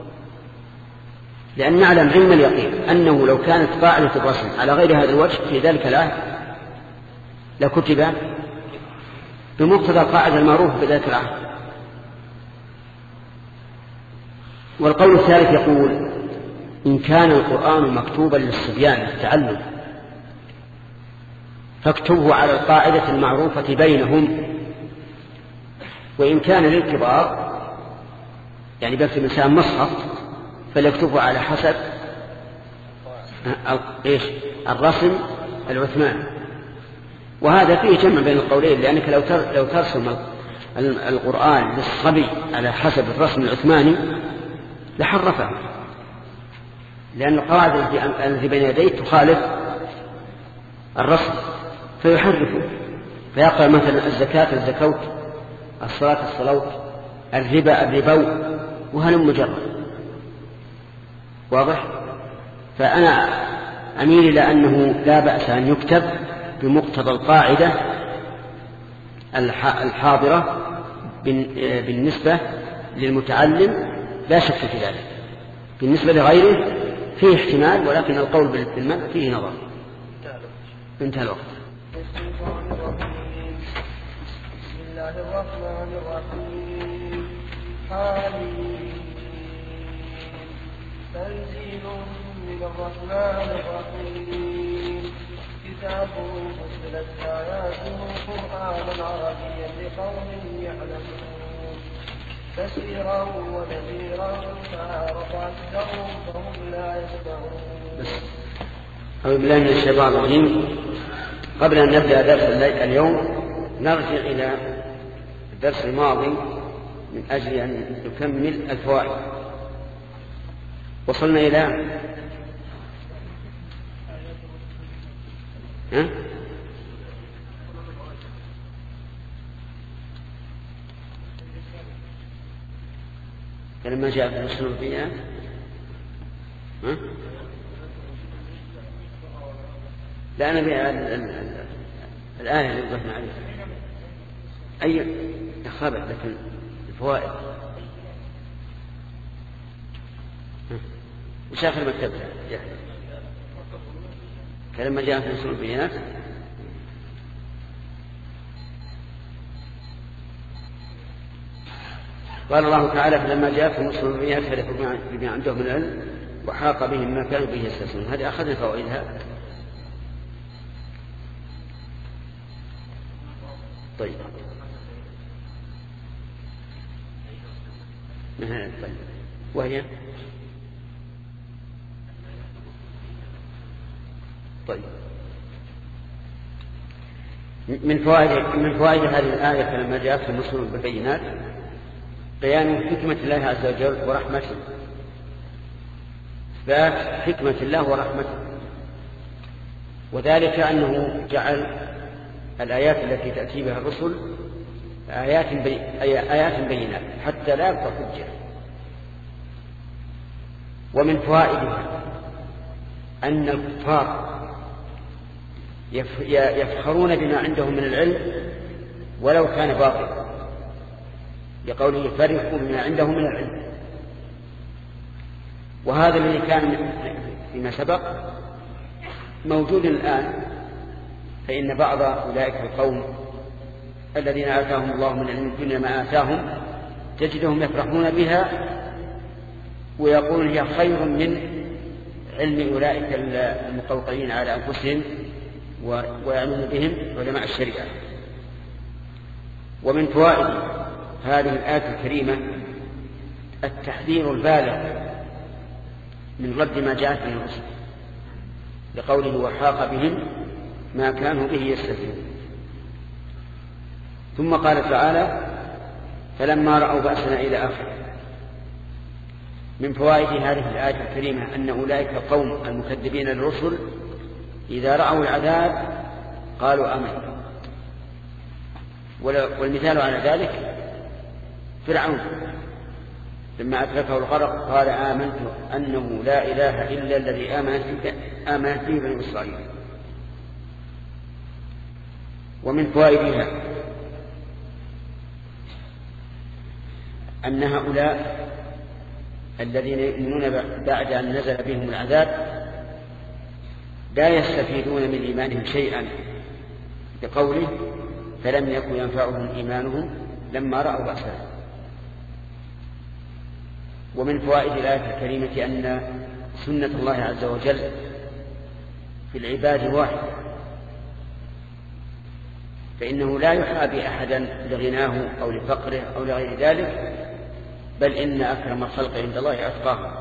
A: لأن نعلم علم اليقين أنه لو كانت قاعدة الرسم على غير هذا الوجه في ذلك العهد لكتب بمقتضى القاعدة المعروفة في ذلك العهد. والقول الثالث يقول إن كان القرآن مكتوبا للصبيان للتعلم فاكتبه على القاعدة المعروفة بينهم، وإن كان للكبار يعني بكتب إنسان مصحف فليكتبه على حسب إيش الرسم العثماني. وهذا فيه جمع بين القولين، لأنك لو لو ترسم القرآن للصبي على حسب الرسم العثماني لحرفه، لأن القواعد التي بين يديه تخالف الرسم فيحرفه، فيقرأ مثلا الزكاة الزكوت، الصلاة الصلوت، الربا الربو، وهل مجرد. واضح؟ فأنا أميل إلى أنه لا بأس أن يكتب بمقتضى القاعدة الحاضرة بالنسبة للمتعلم، لا شك في ذلك. بالنسبة لغيره فيه احتمال، ولكن القول بالمنع فيه نظر. انتهى الوقت.
D: بسم الله الرحمن الرحيم. حميم. تنزيل من الرحمن الرحيم. كتاب فصلت آياته قرآنا عربيا لقوم يعلمون. بشيرا ونذيرا فأعرض أكثرهم فهم لا يسمعون.
A: أعوذ بالله من الشيطان الرجيم. قبل أن نبدأ درس اليوم نرجع إلى الدرس الماضي من أجل أن نكمل الفوائد. وصلنا إلى ها؟ فلما جاء في الرسل الأنبياء ها؟ لا أنا الآية اللي وقفنا عليها أي خبر، لكن الفوائد وش آخر مكتبة فلما جاء في الرسل البينات قال الله تعالى فلما جاء في الرسل البينات فرحوا بما عندهم من العلم وحاق بهم ما كانوا به يستهزئون. هذه أخذنا فوائدها. طيب طيب وهي طيب من فوائد من فوائد هذه الآية فلما جاءت الرسل بالبينات بيان حكمة الله عز وجل ورحمته، إثبات حكمة الله ورحمته، وذلك أنه جعل الآيات التي تأتي بها الرسل آيات, بي... آيات بينات حتى لا يبقى حجة. ومن فوائدها أن الكفار يف... يفخرون بما عندهم من العلم ولو كان باطلا، لقوله فرحوا بما عندهم من العلم. وهذا الذي كان فيما سبق موجود الآن، فإن بعض أولئك القوم الذين آتاهم الله من علم الدنيا ما آتاهم تجدهم يفرحون بها ويقولون هي خير من علم أولئك المقوقعين على أنفسهم ويعلمون بهم علماء الشريعة. ومن فوائد هذه الآية الكريمة التحذير البالغ من رد ما جاءت به الرسل، لقوله وحاق بهم ما كانوا به يستهزئون. ثم قال تعالى فلما رأوا بأسنا إلى آخره. من فوائد هذه الآية الكريمة أن أولئك القوم المكذبين للرسل إذا رأوا العذاب قالوا آمنا. والمثال على ذلك فرعون لما أدركه الغرق قال آمنت أنه لا إله إلا الذي آمنت به بني إسرائيل. ومن فوائدها أن هؤلاء الذين يؤمنون بعد أن نزل بهم العذاب لا يستفيدون من إيمانهم شيئا، بقوله فلم يكن ينفعهم إيمانهم لما رأوا بأسنا. ومن فوائد الآية الكريمة أن سنة الله عز وجل في العباد واحد، فإنه لا يحابي أحدا لغناه أو لفقره أو لغير ذلك، بل إن أكرم الخلق عند الله أتقاهم،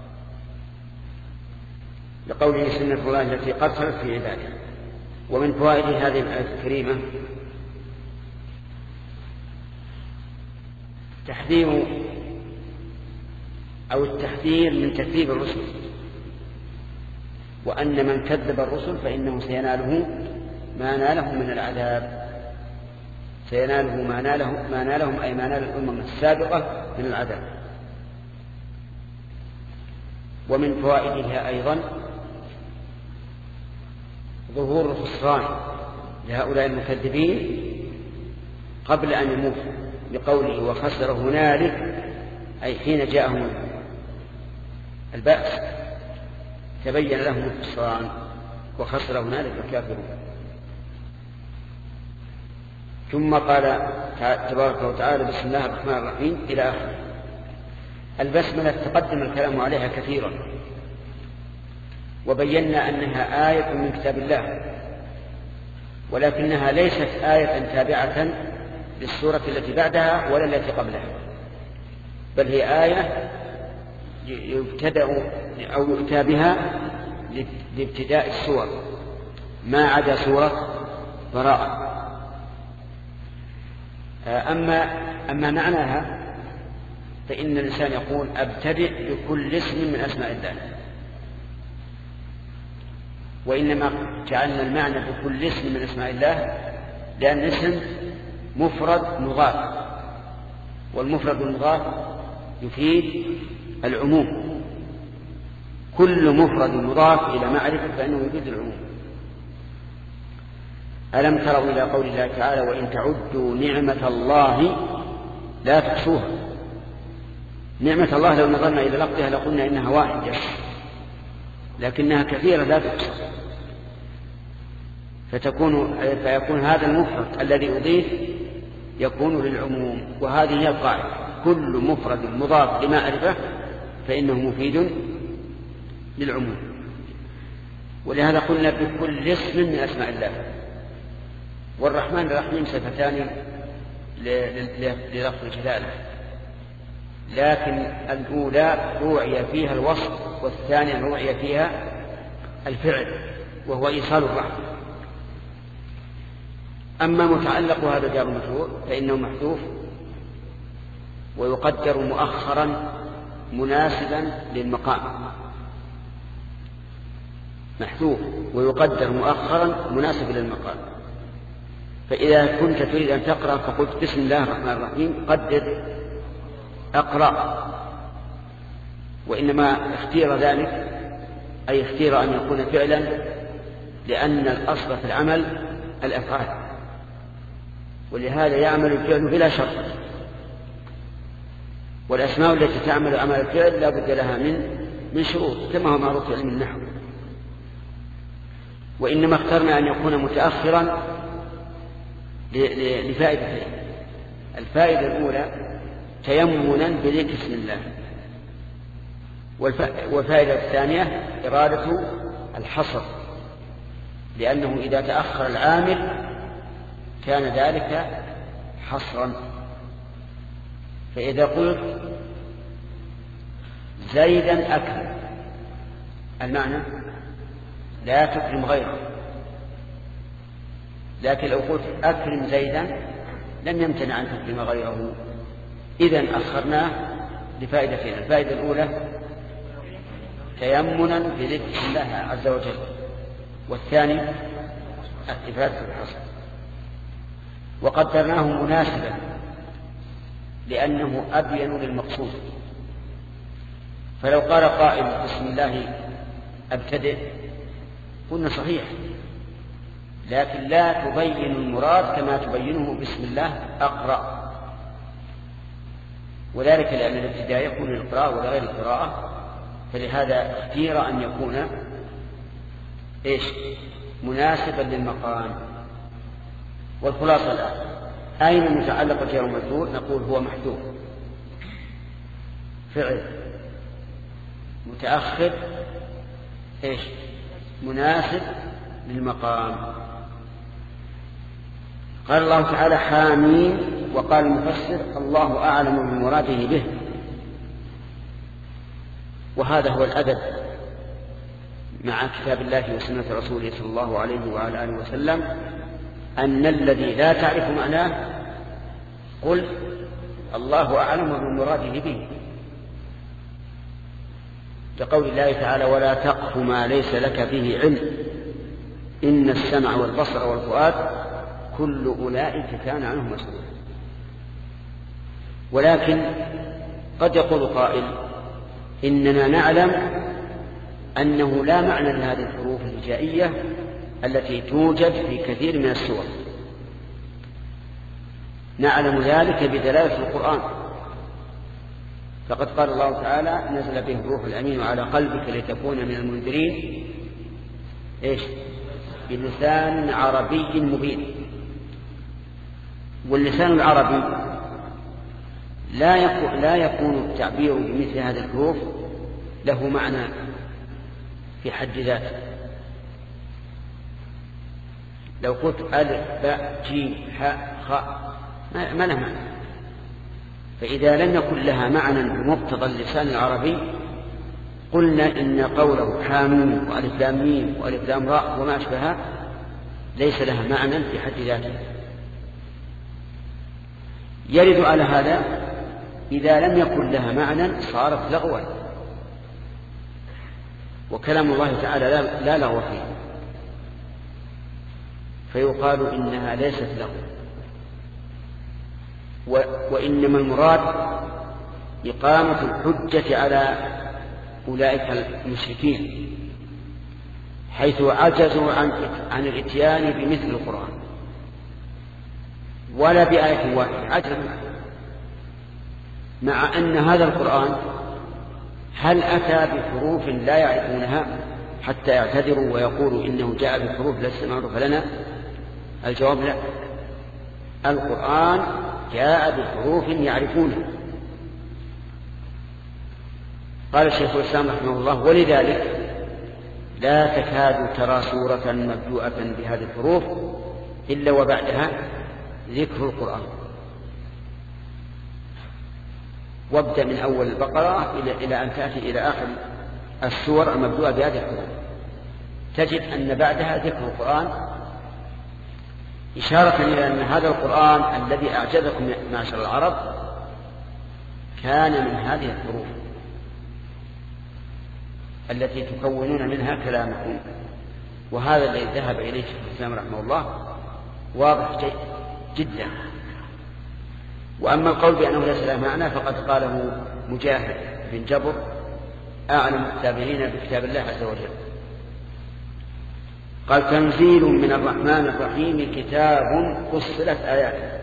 A: لقوله سنة الله التي قد خلت في عباده. ومن فوائد هذه الآية الكريمة تحذير أو التحذير من تكذيب الرسل، وأن من كذب الرسل فإنه سيناله ما ناله من العذاب، سيناله ما ناله ما نالهم أي ما نال الأمم السابقة من العذاب. ومن فوائدها أيضا ظهور الخسران لهؤلاء المكذبين قبل أن يموتوا، بقوله وخسر هنالك، أي حين جاءهم البأس تبين لهم الخسران وخسر هنالك الكافرون. ثم قال تبارك وتعالى بسم الله الرحمن الرحيم إلى آخره. البسملة تقدم الكلام عليها كثيرا، وبينا أنها آية من كتاب الله، ولكنها ليست آية تابعة للسورة التي بعدها ولا التي قبلها، بل هي آية يبتدأ أو يؤتى بها لابتداء السور ما عدا سورة براءة. أما, أما معناها فإن الإنسان يقول أبتدئ بكل اسم من أسماء الله، وإنما جعلنا المعنى بكل اسم من أسماء الله لأن الاسم مفرد مضاف، والمفرد المضاف يفيد العموم، كل مفرد مضاف إلى معرفة فإنه يفيد العموم. ألم تروا إلى قول الله تعالى وإن تعدوا نعمة الله لا تحصوها. نعمة الله لو نظرنا إلى لفظها لقلنا إنها واحدة، لكنها كثيرة لا تحصى، فتكون فيكون هذا المفرد الذي أضيف يكون للعموم، وهذه هي القاعدة، كل مفرد مضاف لمعرفة فإنه مفيد للعموم. ولهذا قلنا بكل اسم من أسماء الله. والرحمن الرحيم صفتان للفظ الجلالة، لكن الأولى روعي فيها الوصف والثانية روعي فيها الفعل وهو إيصال الرحمة. أما متعلق هذا جار مجرور فإنه محذوف ويقدر مؤخرا مناسبا للمقام، محذوف ويقدر مؤخرا مناسبا للمقام. فإذا كنت تريد أن تقرأ فقلت بسم الله الرحمن الرحيم قدر أقرأ، وإنما اختير ذلك أي اختير أن يكون فعلا لأن الأصل في العمل الأفعال، ولهذا يعمل الفعل بلا شرط، والأسماء التي تعمل عمل الفعل لا بد لها من من شروط كما هو معروف في علم النحو. وإنما اخترنا أن يكون متأخرا لفائدتين. الفائدة الأولى تيمنا بذكر اسم الله، والفائدة الثانية إرادة الحصر، لأنه إذا تأخر العامل كان ذلك حصرا. فإذا قلت زيدا أكرم، المعنى لا تكرم غيره، لكن لو قلت أكرم زيدا لم يمتنع أن تكرم غيره. إذن أخرناه لفائدتين، الفائدة الأولى تيمنا بذكر الله عز وجل، والثاني إفادة الحصر. وقدرناه مناسبا لأنه أبين للمقصود. فلو قال قائل بسم الله أبتدئ قلنا صحيح، لكن لا تبين المراد كما تبينه بسم الله أقرأ، وذلك لأن الابتداء يكون للقراءة ولغير القراءة، فلهذا اختير أن يكون إيش مناسبا للمقام. والخلاصة الآن أين المتعلق جار ومجرور؟ نقول هو محذوف، فعل متأخر إيش مناسب للمقام. قال الله تعالى حامين، وقال المفسر الله أعلم بمراده به. وهذا هو الأدب مع كتاب الله وسنة رسوله صلى الله عليه وعلى آله وسلم، أن الذي لا تعرف معناه قل الله أعلم بمراده به، كقول الله تعالى ولا تقف ما ليس لك به علم إن السمع والبصر والفؤاد كل أولئك كان عنه مسؤولا. ولكن قد يقول قائل إننا نعلم أنه لا معنى لهذه الحروف الهجائية التي توجد في كثير من السور، نعلم ذلك بدلالة القرآن، فقد قال الله تعالى نزل به الروح الأمين على قلبك لتكون من المنذرين إيش؟ بلسان عربي مبين. واللسان العربي لا يكون, لا يكون التعبير بمثل هذه الحروف له معنى في حد ذاته. لو قلت ألف باء جيم حاء خاء ما له معنى، فإذا لم يكن لها معنى بمقتضى اللسان العربي قلنا إن قوله حاميم وألف لام ميم وألف لام راء وما أشبهها ليس لها معنى في حد ذاته. يرد على هذا إذا لم يكن لها معنى صارت لغوا، وكلام الله تعالى لا, لا لغو فيه، فيقال إنها ليست لغو. وإنما المراد إقامة الحجة على أولئك المشركين حيث عجزوا عن, عن الاتيان بمثل القرآن ولا بآية واحدة، عجزوا، مع أن هذا القرآن هل أتى بحروف لا يعرفونها حتى يعتذروا ويقولوا إنه جاء بحروف ليس معروفة لنا؟ الجواب لا، القرآن جاء بحروف يعرفونها. قال الشيخ الإسلام رحمه الله ولذلك لا تكاد ترى سورة مبدوءة بهذه الحروف إلا وبعدها ذكر القرآن، وابدأ من أول البقرة إلى أن تأتي إلى آخر السور المبدوءة بهذه الحروف تجد أن بعدها ذكر القرآن، إشارة إلى أن هذا القرآن الذي أعجبكم معشر العرب كان من هذه الحروف التي تكونون منها كلامكم. وهذا الذي ذهب إليه شيخ الإسلام رحمه الله واضح جدا. وأما القول بأنه ليس له معنى فقد قاله مجاهد بن جبر أعلم التابعين بكتاب الله عز وجل، قال تنزيل من الرحمن الرحيم كتاب فصلت آياته.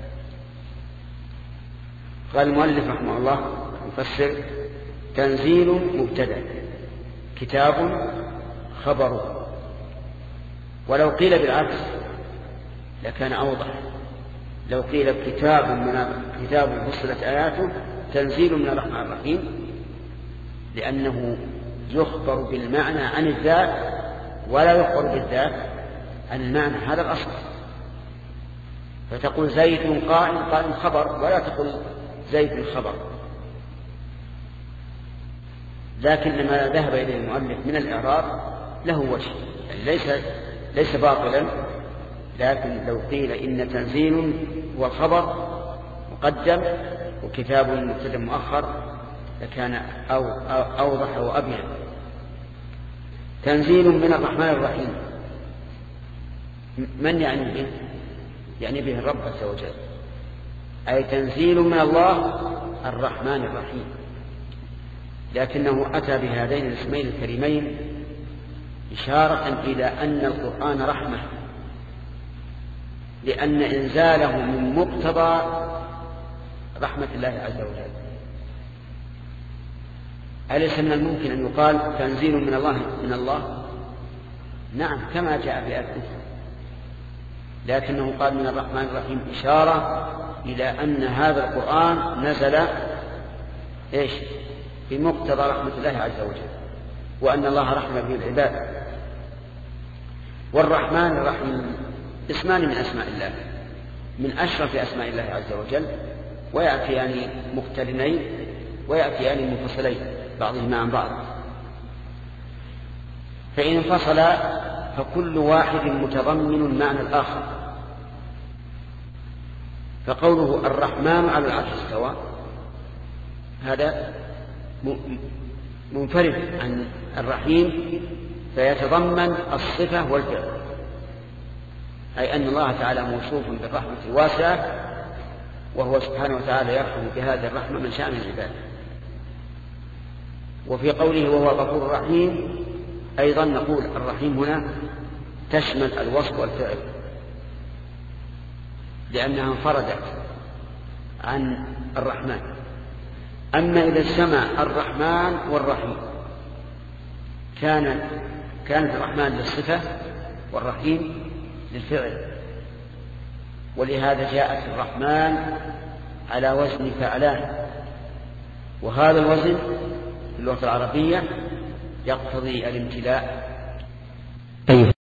A: قال المؤلف رحمه الله يفسر تنزيل مبتدأ كتاب خبر، ولو قيل بالعكس لكان أوضح، لو قيل كتاب من كتاب فصلت آياته تنزيل من الرحمن الرحيم، لأنه يخبر بالمعنى عن الذات ولا يخبر بالذات عن المعنى، هذا الأصل. فتقول زيد قائم، قائم خبر، ولا تقول زيد خبر. لكن لما ذهب إليه المؤلف من الإعراب له وجه، يعني ليس ليس باطلا، لكن لو قيل إن تنزيل هو خبر مقدم وكتاب مبتدأ مؤخر لكان أو أوضح وأبين. تنزيل من الرحمن الرحيم، من يعني به؟ يعني به الرب عز وجل، أي تنزيل من الله الرحمن الرحيم، لكنه أتى بهذين الاسمين الكريمين إشارة إلى أن القرآن رحمة، لأن إنزاله من مقتضى رحمة الله عز وجل. أليس من الممكن أن يقال تنزيل من الله من الله؟ نعم كما جاء في آية أخرى، لكنه قال من الرحمن الرحيم إشارة إلى أن هذا القرآن نزل إيش؟ بمقتضى رحمة الله عز وجل، وأن الله رحم به العباد. والرحمن الرحيم اسمان من أسماء الله، من أشرف أسماء الله عز وجل، ويأتيان يعني مقترنين ويأتيان يعني منفصلين بعضهما عن بعض، فإن انفصل فكل واحد متضمن معنى الآخر. فقوله الرحمن على العرش استوى هذا منفرد عن الرحيم، فيتضمن الصفة والفعل، أي أن الله تعالى موصوف بالرحمة الواسعة، وهو سبحانه وتعالى يرحم بهذه الرحمة من شأن العباد. وفي قوله وهو الغفور الرحيم أيضا نقول الرحيم هنا تشمل الوصف والفعل، لأنها انفردت عن الرحمن. أما إذا اجتمع الرحمن والرحيم كان كانت الرحمن للصفة والرحيم للفعل، ولهذا جاءت الرحمن على وزن فعلان، وهذا الوزن في اللغة العربية يقتضي الامتلاء.